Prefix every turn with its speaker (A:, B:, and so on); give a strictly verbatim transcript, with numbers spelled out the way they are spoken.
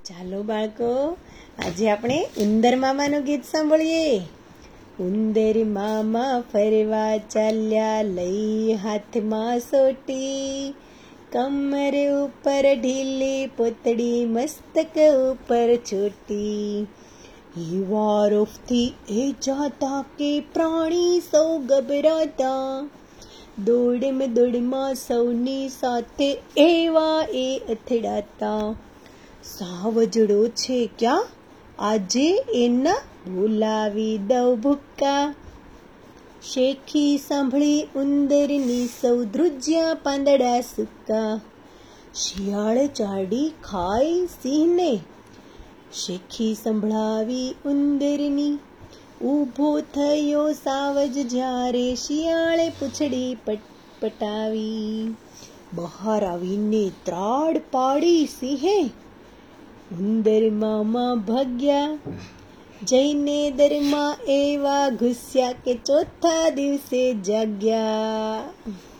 A: ચાલો બાળકો, આજે આપણે ઉંદર મામાનું ગીત સાંભળીએ. ઉંદર મામા ફરવા ચાલ્યા, લઈ હાથમાં સોટી, કમર ઉપર ઢીલી પોતડી, મસ્તક ઉપર છોટી. એવા રોફથી એ જાતા કે પ્રાણી સૌ ગભરાતા, દોડમાં દોડમાં સૌની સાથે એવા એ અથડાતા. સાવજડો છે ક્યાં, આજે એના બોલાવી દઉં ભૂક્કા. શેખી સાંભળી ઉંદરની સૌ, ધ્રુજ્યા પાંદડા સૂકા. શિયાળ ચાડી ખાય સિંહને, શેખી સંભળાવી ઉંદરની. ઊભો થયો સાવજ જ્યારે, શિયાળે પૂંછડી પટપટાવી. બહાર આવીને ત્રાડ પાડી સિંહે, ઉંદર મામા ભાગ્યા. જઈને દરમાં એવા ઘૂસ્યા કે ચોથા દિવસે જાગ્યા.